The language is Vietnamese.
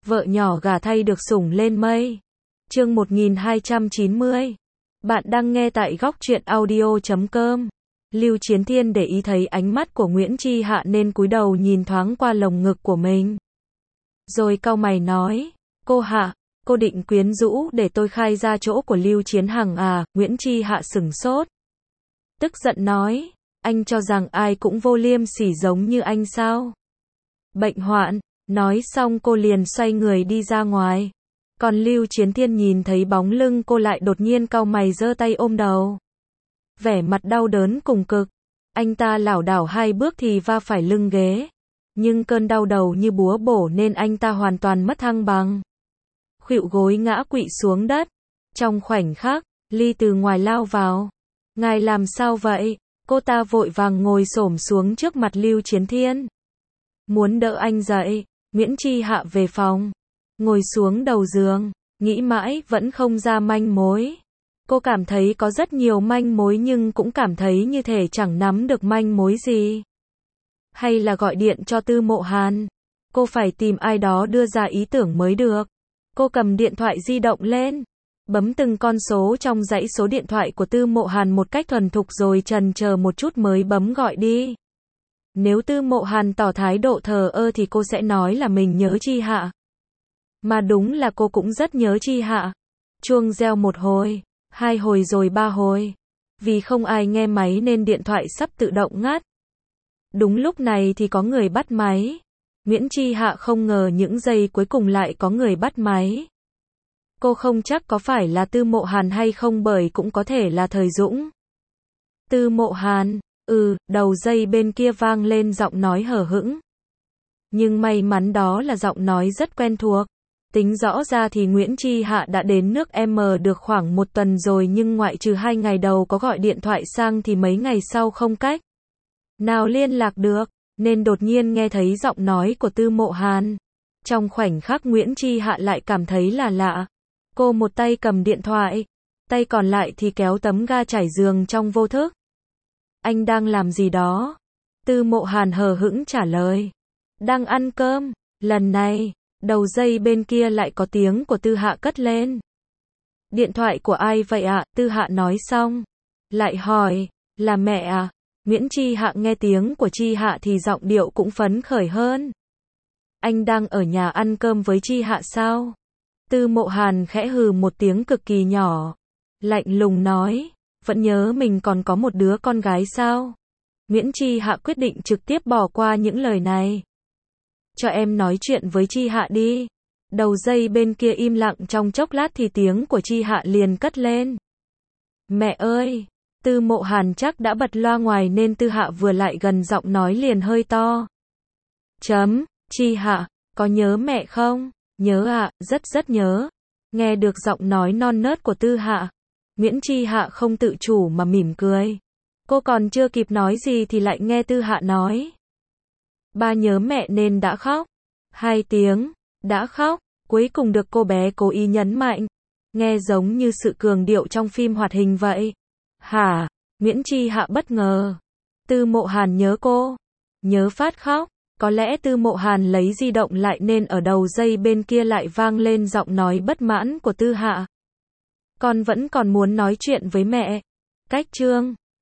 Vợ nhỏ gả thay được sủng lên mây. Chương 1290. Bạn đang nghe tại góc truyện audio.com. Lưu Chiến Thiên để ý thấy ánh mắt của Nguyễn Chi Hạ nên cúi đầu nhìn thoáng qua lồng ngực của mình. Rồi cau mày nói, cô Hạ, cô định quyến rũ để tôi khai ra chỗ của Lưu Chiến Hằng à? Nguyễn Chi Hạ sửng sốt. Tức giận nói, anh cho rằng ai cũng vô liêm sỉ giống như anh sao? Bệnh hoạn. Nói xong cô liền xoay người đi ra ngoài. Còn Lưu Chiến Thiên nhìn thấy bóng lưng cô lại đột nhiên cau mày giơ tay ôm đầu. Vẻ mặt đau đớn cùng cực. Anh ta lảo đảo hai bước thì va phải lưng ghế. Nhưng cơn đau đầu như búa bổ nên anh ta hoàn toàn mất thăng bằng. Khuỵu gối ngã quỵ xuống đất. Trong khoảnh khắc, Ly từ ngoài lao vào. Ngài làm sao vậy? Cô ta vội vàng ngồi xổm xuống trước mặt Lưu Chiến Thiên. Muốn đỡ anh dậy. Nguyễn Chi Hạ về phòng, ngồi xuống đầu giường, nghĩ mãi vẫn không ra manh mối. Cô cảm thấy có rất nhiều manh mối nhưng cũng cảm thấy như thể chẳng nắm được manh mối gì. Hay là gọi điện cho Tư Mộ Hàn? Cô phải tìm ai đó đưa ra ý tưởng mới được. Cô cầm điện thoại di động lên, bấm từng con số trong dãy số điện thoại của Tư Mộ Hàn một cách thuần thục rồi chần chờ một chút mới bấm gọi đi. Nếu Tư Mộ Hàn tỏ thái độ thờ ơ thì cô sẽ nói là mình nhớ Chi Hạ. Mà đúng là cô cũng rất nhớ Chi Hạ. Chuông reo một hồi, hai hồi rồi ba hồi. Vì không ai nghe máy nên điện thoại sắp tự động ngắt. Đúng lúc này thì có người bắt máy. Nguyễn Chi Hạ không ngờ những giây cuối cùng lại có người bắt máy. Cô không chắc có phải là Tư Mộ Hàn hay không bởi cũng có thể là Thời Dũng. Tư Mộ Hàn. Đầu dây bên kia vang lên giọng nói hờ hững. Nhưng may mắn đó là giọng nói rất quen thuộc. Tính rõ ra thì Nguyễn Chi Hạ đã đến nước M được khoảng một tuần rồi nhưng ngoại trừ 2 ngày đầu có gọi điện thoại sang thì mấy ngày sau không cách nào liên lạc được, nên đột nhiên nghe thấy giọng nói của Tư Mộ Hàn. Trong khoảnh khắc Nguyễn Chi Hạ lại cảm thấy là lạ. Cô một tay cầm điện thoại, tay còn lại thì kéo tấm ga trải giường trong vô thức. Anh đang làm gì đó? Tư Mộ Hàn hờ hững trả lời. Đang ăn cơm. Lần này, đầu dây bên kia lại có tiếng của Tư Hạ cất lên. Điện thoại của ai vậy ạ? Tư Hạ nói xong. Lại hỏi, là mẹ à? Nguyễn Chi Hạ nghe tiếng của Chi Hạ thì giọng điệu cũng phấn khởi hơn. Anh đang ở nhà ăn cơm với Chi Hạ sao? Tư Mộ Hàn khẽ hừ một tiếng cực kỳ nhỏ. Lạnh lùng nói. Vẫn nhớ mình còn có một đứa con gái sao? Nguyễn Chi Hạ quyết định trực tiếp bỏ qua những lời này. Cho em nói chuyện với Chi Hạ đi. Đầu dây bên kia im lặng trong chốc lát thì tiếng của Chi Hạ liền cất lên. Mẹ ơi! Tư Mộ Hàn chắc đã bật loa ngoài nên Tư Hạ vừa lại gần giọng nói liền hơi to. Chi Hạ, có nhớ mẹ không? Nhớ ạ, rất nhớ. Nghe được giọng nói non nớt của Tư Hạ. Nguyễn Chi Hạ không tự chủ mà mỉm cười. Cô còn chưa kịp nói gì thì lại nghe Tư Hạ nói. Ba nhớ mẹ nên đã khóc. 2 tiếng, đã khóc, cuối cùng được cô bé cố ý nhấn mạnh. Nghe giống như sự cường điệu trong phim hoạt hình vậy. Hả? Nguyễn Chi Hạ bất ngờ. Tư Mộ Hàn nhớ cô. Nhớ phát khóc. Có lẽ Tư Mộ Hàn lấy di động lại nên ở đầu dây bên kia lại vang lên giọng nói bất mãn của Tư Hạ. Con vẫn còn muốn nói chuyện với mẹ. Cách chương